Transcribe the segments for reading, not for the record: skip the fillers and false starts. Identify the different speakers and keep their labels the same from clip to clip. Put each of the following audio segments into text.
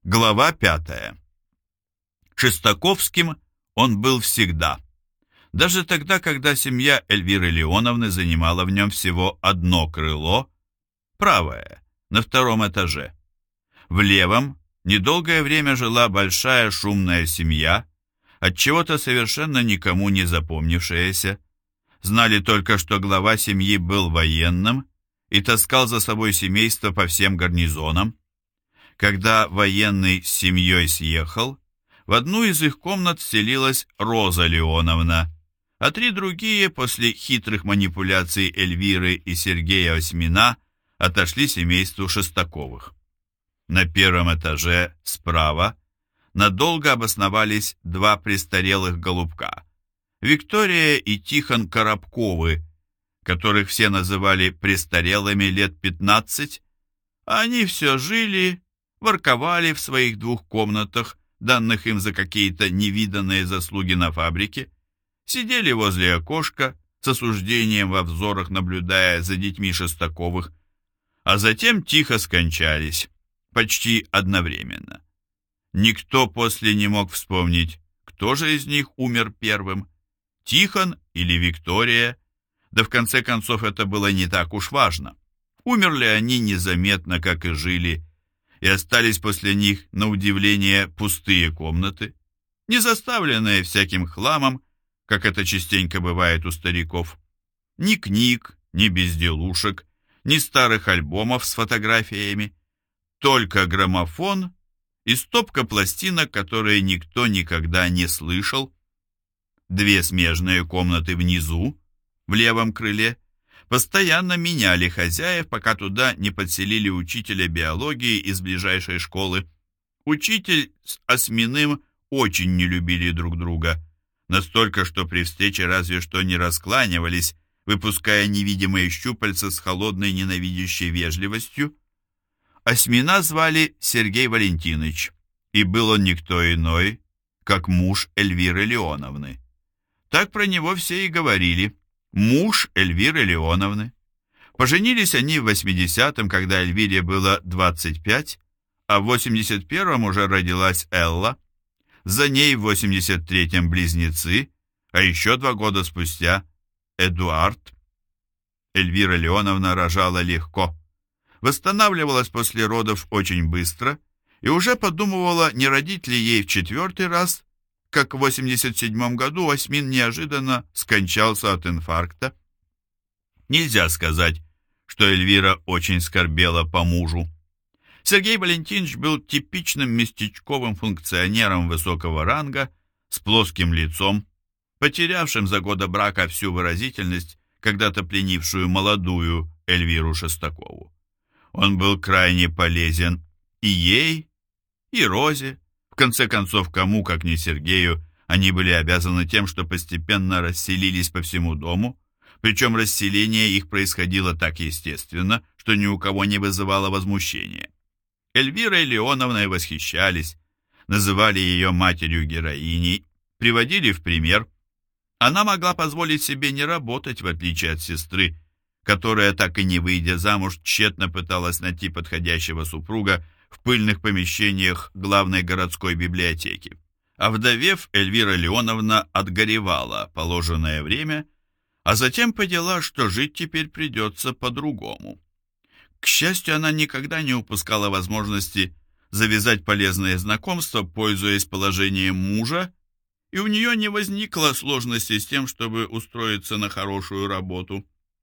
Speaker 1: Глава 5. Шестаковским он был всегда. Даже тогда, когда семья Эльвиры Леоновны занимала в нем всего одно крыло, правое, на втором этаже. В левом недолгое время жила большая шумная семья, отчего-то совершенно никому не запомнившаяся. Знали только, что глава семьи был военным и таскал за собой семейство по всем гарнизонам. Когда военный с семьей съехал, в одну из их комнат вселилась Роза Леоновна, а три другие после хитрых манипуляций Эльвиры и Сергея Осьмина отошли семейству Шестаковых. На первом этаже справа надолго обосновались два престарелых голубка – Виктория и Тихон Коробковы, которых все называли престарелыми лет 15, а они все жили, ворковали в своих двух комнатах, данных им за какие-то невиданные заслуги на фабрике, сидели возле окошка, с осуждением во взорах наблюдая за детьми Шестаковых, а затем тихо скончались, почти одновременно. Никто после не мог вспомнить, кто же из них умер первым, Тихон или Виктория, да в конце концов это было не так уж важно. Умерли они незаметно, как и жили, и остались после них, на удивление, пустые комнаты, не заставленные всяким хламом, как это частенько бывает у стариков. Ни книг, ни безделушек, ни старых альбомов с фотографиями, только граммофон и стопка пластинок, которые никто никогда не слышал. Две смежные комнаты внизу, в левом крыле, постоянно меняли хозяев, пока туда не подселили учителя биологии из ближайшей школы. Учитель с Осьминым очень не любили друг друга, настолько, что при встрече разве что не раскланивались, выпуская невидимые щупальца с холодной ненавидящей вежливостью. Осьмина звали Сергей Валентинович, и был он никто иной, как муж Эльвиры Леоновны. Так про него все и говорили. Муж Эльвиры Леоновны. Поженились они в 80-м, когда Эльвире было 25, а в 81-м уже родилась Элла. За ней в 83-м близнецы, а еще 2 года спустя Эдуард. Эльвира Леоновна рожала легко. Восстанавливалась после родов очень быстро и уже подумывала, не родить ли ей в 4-й раз, как в 87 году Осьмин неожиданно скончался от инфаркта. Нельзя сказать, что Эльвира очень скорбела по мужу. Сергей Валентинович был типичным местечковым функционером высокого ранга, с плоским лицом, потерявшим за годы брака всю выразительность, когда-то пленившую молодую Эльвиру Шестакову. Он был крайне полезен и ей, и Розе. В конце концов, кому, как не Сергею, они были обязаны тем, что постепенно расселились по всему дому, причем расселение их происходило так естественно, что ни у кого не вызывало возмущения. Эльвирой Леоновной восхищались, называли ее матерью-героиней, приводили в пример. Она могла позволить себе не работать, в отличие от сестры, которая, так и не выйдя замуж, тщетно пыталась найти подходящего супруга в пыльных помещениях главной городской библиотеки. Овдовев, Эльвира Леоновна отгоревала положенное время, а затем поняла, что жить теперь придется по-другому. К счастью, она никогда не упускала возможности завязать полезные знакомства, пользуясь положением мужа, и у нее не возникло сложностей с тем, чтобы устроиться на хорошую работу.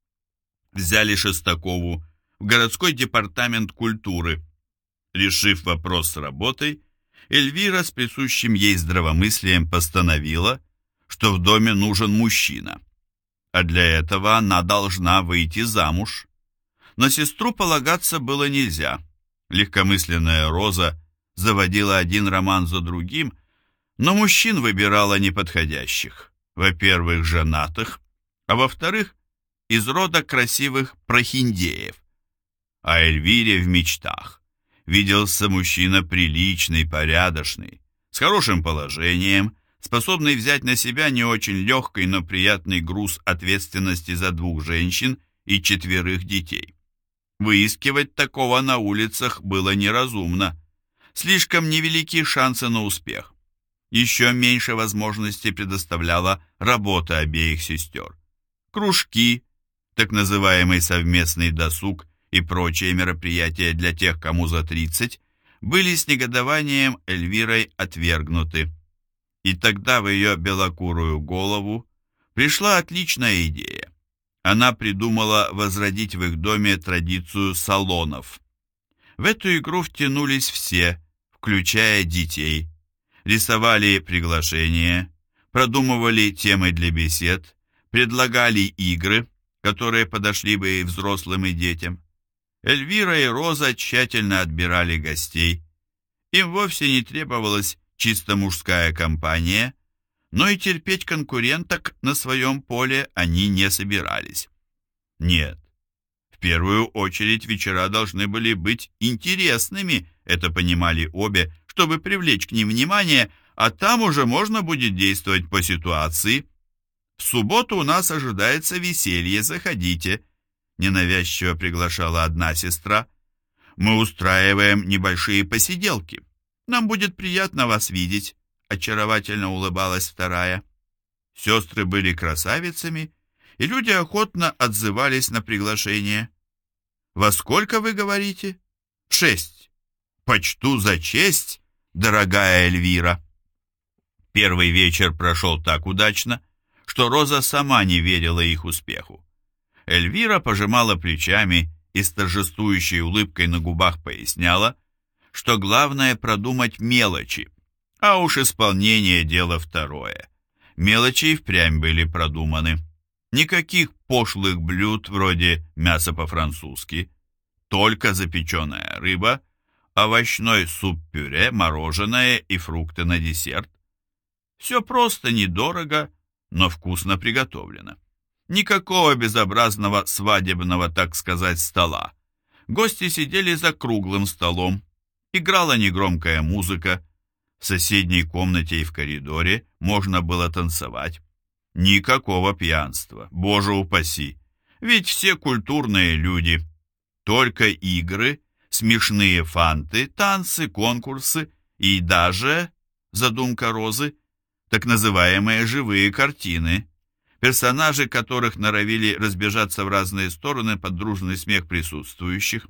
Speaker 1: Взяли Шестакову в городской департамент культуры. Решив вопрос с работой, Эльвира с присущим ей здравомыслием постановила, что в доме нужен мужчина, а для этого она должна выйти замуж. На сестру полагаться было нельзя. Легкомысленная Роза заводила один роман за другим, но мужчин выбирала неподходящих. Во-первых, женатых, а во-вторых, из рода красивых прохиндеев. А Эльвире в мечтах виделся мужчина приличный, порядочный, с хорошим положением, способный взять на себя не очень легкий, но приятный груз ответственности за 2 женщин и 4 детей. Выискивать такого на улицах было неразумно. Слишком невелики шансы на успех. Еще меньше возможностей предоставляла работа обеих сестер. Кружки, так называемый совместный досуг и прочие мероприятия для тех, кому за 30, были с негодованием Эльвирой отвергнуты. И тогда в ее белокурую голову пришла отличная идея. Она придумала возродить в их доме традицию салонов. В эту игру втянулись все, включая детей. Рисовали приглашения, продумывали темы для бесед, предлагали игры, которые подошли бы и взрослым, и детям. Эльвира и Роза тщательно отбирали гостей. Им вовсе не требовалась чисто мужская компания, но и терпеть конкуренток на своем поле они не собирались. Нет, в первую очередь вечера должны были быть интересными, это понимали обе, чтобы привлечь к ним внимание, а там уже можно будет действовать по ситуации. «В субботу у нас ожидается веселье, заходите», — ненавязчиво приглашала одна сестра. «Мы устраиваем небольшие посиделки. Нам будет приятно вас видеть», — очаровательно улыбалась вторая. Сестры были красавицами, и люди охотно отзывались на приглашение. «Во сколько вы говорите?» «В 6. Почту за честь, дорогая Эльвира». Первый вечер прошел так удачно, что Роза сама не верила их успеху. Эльвира пожимала плечами и с торжествующей улыбкой на губах поясняла, что главное продумать мелочи, а уж исполнение — дело второе. Мелочи и впрямь были продуманы. Никаких пошлых блюд вроде мяса по-французски, только запеченная рыба, овощной суп-пюре, мороженое и фрукты на десерт. Все просто, недорого, но вкусно приготовлено. Никакого безобразного свадебного, так сказать, стола. Гости сидели за круглым столом. Играла негромкая музыка. В соседней комнате и в коридоре можно было танцевать. Никакого пьянства, боже упаси. Ведь все культурные люди. Только игры, смешные фанты, танцы, конкурсы и даже, задумка Розы, так называемые живые картины, персонажи которых норовили разбежаться в разные стороны под дружный смех присутствующих.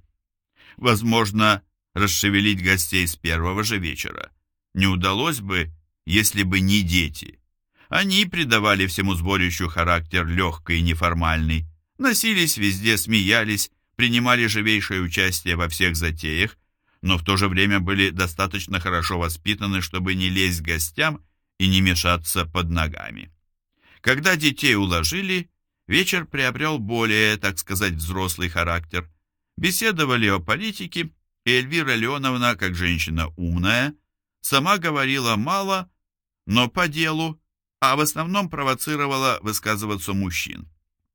Speaker 1: Возможно, расшевелить гостей с первого же вечера не удалось бы, если бы не дети. Они придавали всему сборищу характер легкий и неформальный, носились везде, смеялись, принимали живейшее участие во всех затеях, но в то же время были достаточно хорошо воспитаны, чтобы не лезть к гостям и не мешаться под ногами. Когда детей уложили, вечер приобрел более, так сказать, взрослый характер. Беседовали о политике, и Эльвира Леоновна, как женщина умная, сама говорила мало, но по делу, а в основном провоцировала высказываться мужчин.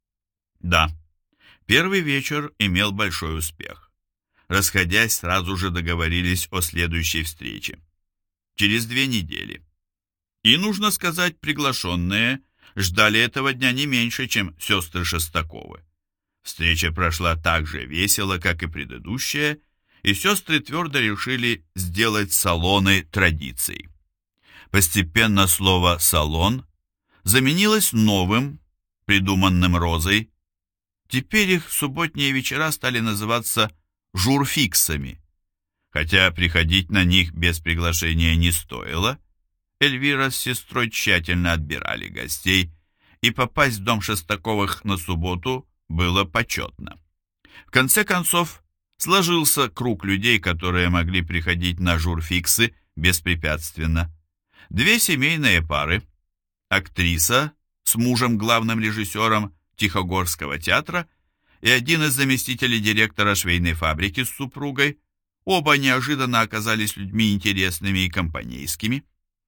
Speaker 1: Да, первый вечер имел большой успех. Расходясь, сразу же договорились о следующей встрече. Через 2 недели. И, нужно сказать, приглашенные ждали этого дня не меньше, чем сестры Шестаковы. Встреча прошла так же весело, как и предыдущая, и сестры твердо решили сделать салоны традицией. Постепенно слово «салон» заменилось новым, придуманным Розой. Теперь их субботние вечера стали называться журфиксами. Хотя приходить на них без приглашения не стоило, Эльвира с сестрой тщательно отбирали гостей, и попасть в дом Шестаковых на субботу было почетно. В конце концов, сложился круг людей, которые могли приходить на журфиксы беспрепятственно. 2 семейные пары, актриса с мужем главным режиссером Тихогорского театра и один из заместителей директора швейной фабрики с супругой, оба неожиданно оказались людьми интересными и компанейскими.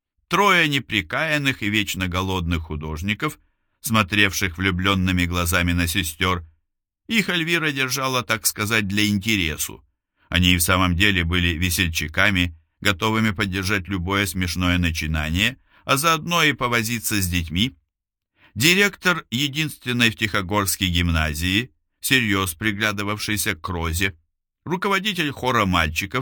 Speaker 1: 3 неприкаянных и вечно голодных художников, смотревших влюбленными глазами на сестер. Их Эльвира держала, так сказать, для интересу. Они и в самом деле были весельчаками, готовыми поддержать любое смешное начинание, а заодно и повозиться с детьми. Директор единственной в Тихогорской гимназии, всерьез приглядывавшийся к Розе, руководитель хора мальчиков,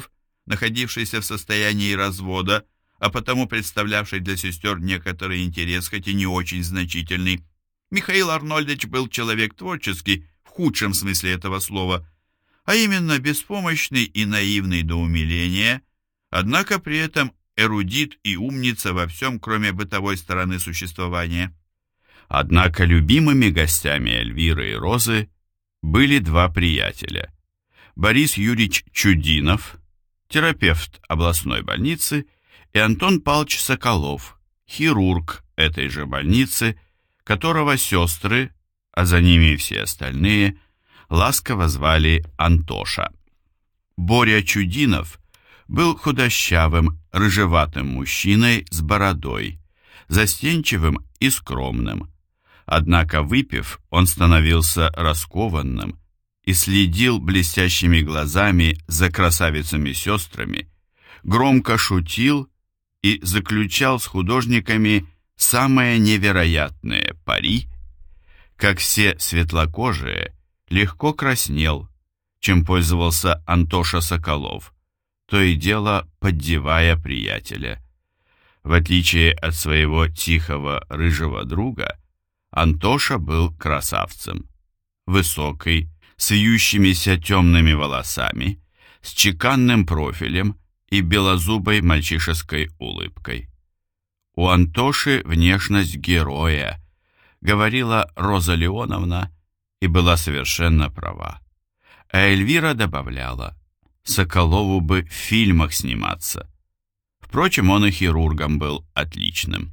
Speaker 1: находившийся в состоянии развода, а потому представлявший для сестер некоторый интерес, хоть и не очень значительный. Михаил Арнольдович был человек творческий, в худшем смысле этого слова, а именно беспомощный и наивный до умиления, однако при этом эрудит и умница во всем, кроме бытовой стороны существования. Однако любимыми гостями Эльвиры и Розы были два приятеля. Борис Юрьевич Чудинов, терапевт областной больницы, и Антон Павлович Соколов, хирург этой же больницы, которого сестры, а за ними и все остальные, ласково звали Антоша. Боря Чудинов был худощавым, рыжеватым мужчиной с бородой, застенчивым и скромным. Однако, выпив, он становился раскованным и следил блестящими глазами за красавицами-сестрами, громко шутил и заключал с художниками самые невероятные пари, как все светлокожие, легко краснел, чем пользовался Антоша Соколов, то и дело поддевая приятеля. В отличие от своего тихого рыжего друга, Антоша был красавцем, высокий, с вьющимися темными волосами, с чеканным профилем и белозубой мальчишеской улыбкой. У Антоши внешность героя, говорила Роза Леоновна, и была совершенно права. А Эльвира добавляла, Соколову бы в фильмах сниматься. Впрочем, он и хирургом был отличным.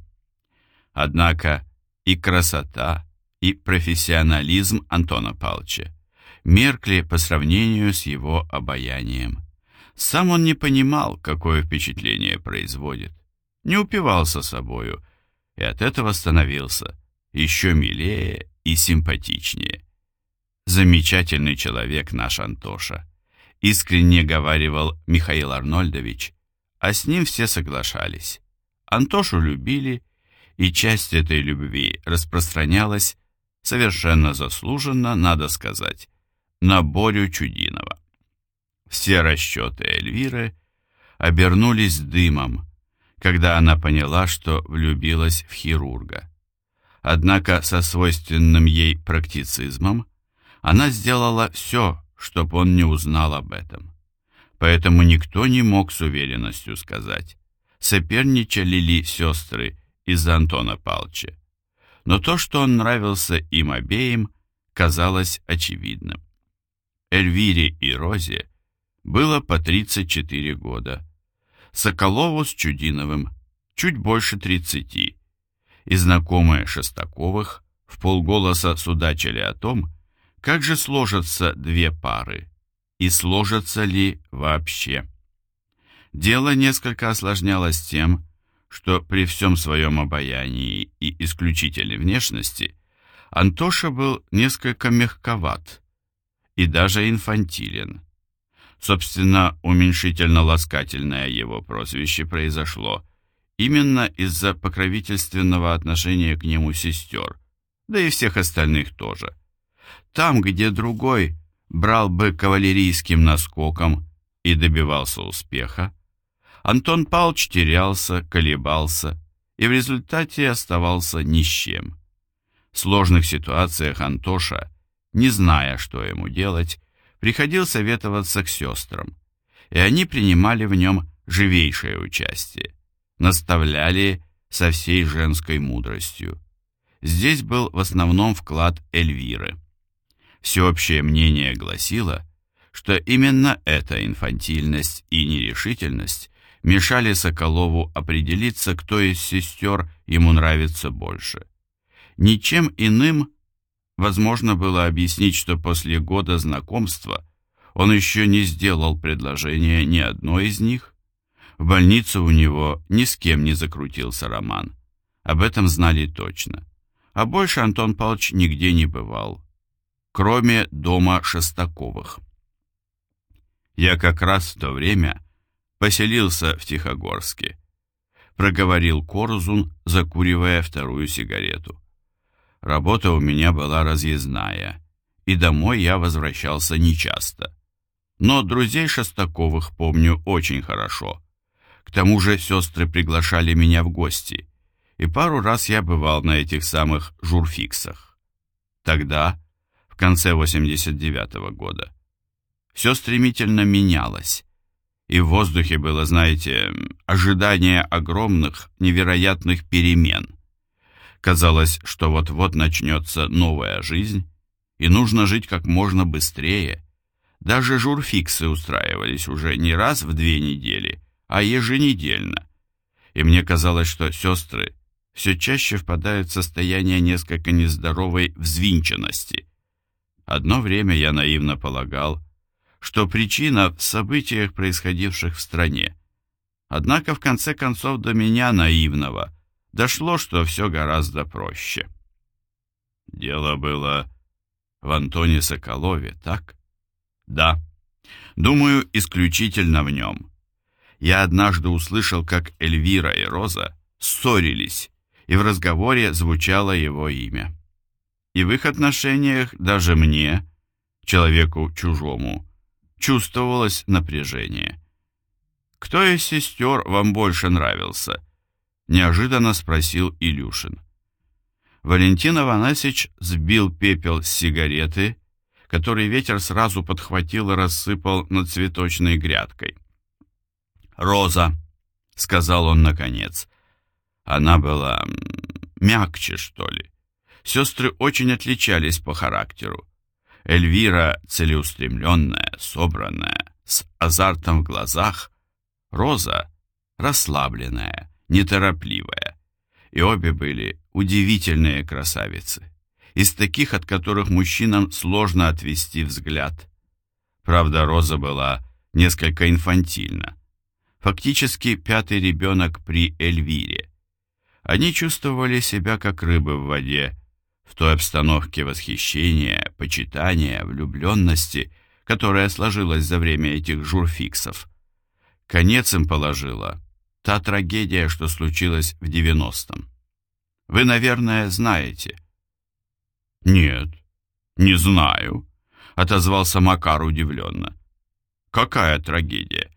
Speaker 1: Однако и красота, и профессионализм Антона Павловича меркли по сравнению с его обаянием. Сам он не понимал, какое впечатление производит, не упивался собою, и от этого становился еще милее и симпатичнее. Замечательный человек наш Антоша, искренне говаривал Михаил Арнольдович, а с ним все соглашались. Антошу любили, и часть этой любви распространялась, совершенно заслуженно, надо сказать, на Борю Чудинова. Все расчеты Эльвиры обернулись дымом, когда она поняла, что влюбилась в хирурга. Однако со свойственным ей практицизмом она сделала все, чтобы он не узнал об этом. Поэтому никто не мог с уверенностью сказать, соперничали ли сестры из-за Антона Павловича. Но то, что он нравился им обеим, казалось очевидным. Эльвире и Розе было по 34 года, Соколову с Чудиновым чуть больше 30, и знакомые Шестаковых вполголоса судачили о том, как же сложатся две пары, и сложатся ли вообще. Дело несколько осложнялось тем, что при всем своем обаянии и исключительной внешности Антоша был несколько мягковат и даже инфантилен. Собственно, уменьшительно-ласкательное его прозвище произошло именно из-за покровительственного отношения к нему сестер, да и всех остальных тоже. Там, где другой брал бы кавалерийским наскоком и добивался успеха, Антон Павлович терялся, колебался и в результате оставался ни с чем. В сложных ситуациях Антоша, не зная, что ему делать, приходил советоваться к сестрам, и они принимали в нем живейшее участие, наставляли со всей женской мудростью. Здесь был в основном вклад Эльвиры. Всеобщее мнение гласило, что именно эта инфантильность и нерешительность мешали Соколову определиться, кто из сестер ему нравится больше. Ничем иным возможно было объяснить, что после года знакомства он еще не сделал предложение ни одной из них. В больнице у него ни с кем не закрутился роман. Об этом знали точно. А больше Антон Павлович нигде не бывал, кроме дома Шестаковых. «Я как раз в то время поселился в Тихогорске», проговорил Корзун, закуривая вторую сигарету. «Работа у меня была разъездная, и домой я возвращался нечасто. но друзей Шестаковых помню очень хорошо. К тому же сестры приглашали меня в гости, и пару раз я бывал на этих самых журфиксах. Тогда, в конце 89-го года, все стремительно менялось, и в воздухе было, знаете, ожидание огромных, невероятных перемен. Казалось, что вот-вот начнется новая жизнь, и нужно жить как можно быстрее. Даже журфиксы устраивались уже не раз в 2 недели, а еженедельно. И мне казалось, что сестры все чаще впадают в состояние несколько нездоровой взвинченности. Одно время я наивно полагал, что причина в событиях, происходивших в стране. Однако в конце концов до меня, наивного, дошло, что все гораздо проще. Дело было в Антоне Соколове, так? Да. Думаю, исключительно в нем. Я однажды услышал, как Эльвира и Роза ссорились, и в разговоре звучало его имя. И в их отношениях даже мне, человеку чужому, чувствовалось напряжение. «Кто из сестер вам больше нравился?» — неожиданно спросил Илюшин. Валентин Афанасьевич сбил пепел с сигареты, который ветер сразу подхватил и рассыпал над цветочной грядкой. «Роза», — сказал он наконец. Она была мягче, что ли. Сестры очень отличались по характеру. Эльвира целеустремленная, собранная, с азартом в глазах. Роза расслабленная, неторопливая. И обе были удивительные красавицы. Из таких, от которых мужчинам сложно отвести взгляд. Правда, Роза была несколько инфантильна. Фактически 5-й ребенок при Эльвире. Они чувствовали себя как рыбы в воде, в той обстановке восхищения, почитания, влюбленности, которая сложилась за время этих журфиксов. Конец им положила та трагедия, что случилась в 90-м. Вы, наверное, знаете. «Нет, не знаю», — отозвался Макар удивленно. «Какая трагедия?»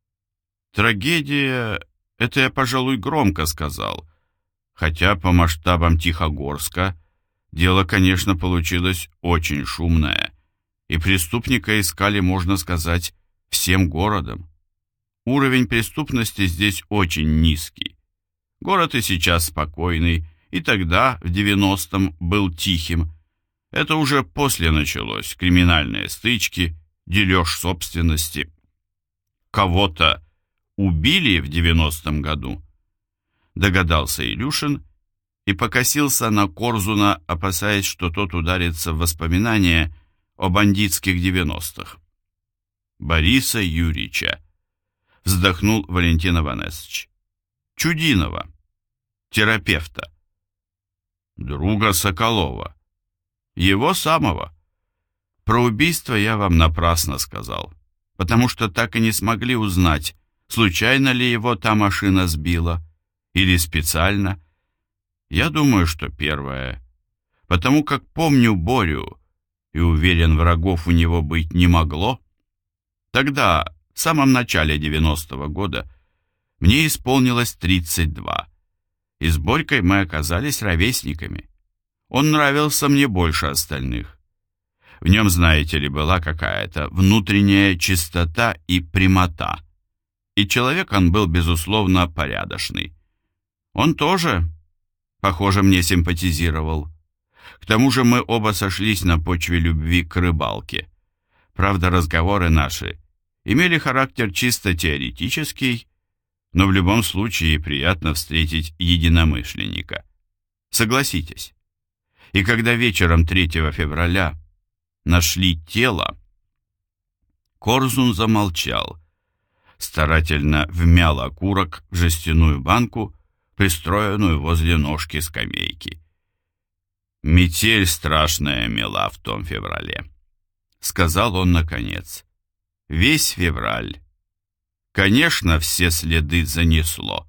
Speaker 1: «Трагедия — это я, пожалуй, громко сказал, хотя по масштабам Тихогорска дело, конечно, получилось очень шумное, и преступника искали, можно сказать, всем городом. Уровень преступности здесь очень низкий. Город и сейчас спокойный, и тогда, в 90-м, был тихим. Это уже после началось, криминальные стычки, дележ собственности. Кого-то убили в 90-м году, догадался Илюшин и покосился на Корзуна, опасаясь, что тот ударится в воспоминания о бандитских 90-х. Бориса Юрьевича, вздохнул Валентин Афанасьевич. Чудинова, терапевта. Друга Соколова. Его самого. Про убийство я вам напрасно сказал, потому что так и не смогли узнать, случайно ли его та машина сбила или специально. Я думаю, что первое, потому как помню Борю и уверен, врагов у него быть не могло. Тогда, в самом начале 90-го года, мне исполнилось 32, и с Борькой мы оказались ровесниками. Он нравился мне больше остальных. В нем, знаете ли, была какая-то внутренняя чистота и прямота. И человек он был, безусловно, порядочный. Он тоже, похоже, мне симпатизировал. К тому же мы оба сошлись на почве любви к рыбалке. Правда, разговоры наши имели характер чисто теоретический, но в любом случае приятно встретить единомышленника. Согласитесь. И когда вечером 3 февраля нашли тело, Корзун замолчал, старательно вмял окурок в жестяную банку, пристроенную возле ножки скамейки. «Метель страшная мела в том феврале», — сказал он наконец. «Весь февраль. Конечно, все следы занесло».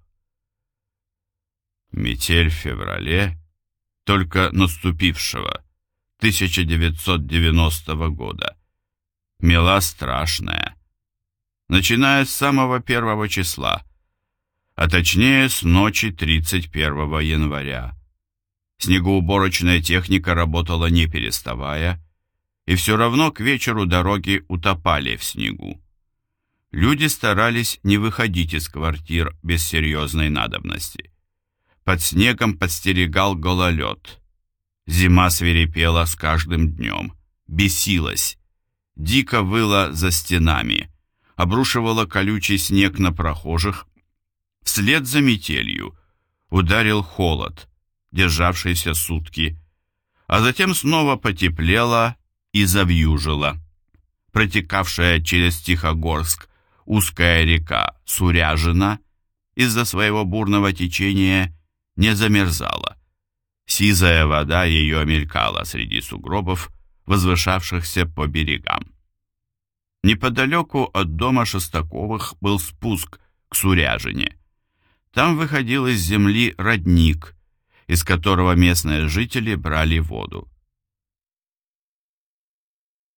Speaker 1: Метель в феврале только наступившего 1990 года. Мела страшная, начиная с самого 1 числа, а точнее с ночи 31 января. Снегоуборочная техника работала не переставая, и все равно к вечеру дороги утопали в снегу. Люди старались не выходить из квартир без серьезной надобности. Под снегом подстерегал гололед. Зима свирепела с каждым днем, бесилась, дико выла за стенами, обрушивала колючий снег на прохожих. Вслед за метелью ударил холод, державшийся сутки, а затем снова потеплело и завьюжило. Протекавшая через Тихогорск узкая река Суряжина из-за своего бурного течения не замерзала. Сизая вода ее мелькала среди сугробов, возвышавшихся по берегам. Неподалеку от дома Шестаковых был спуск к Суряжине. Там выходил из земли родник, из которого местные жители брали воду.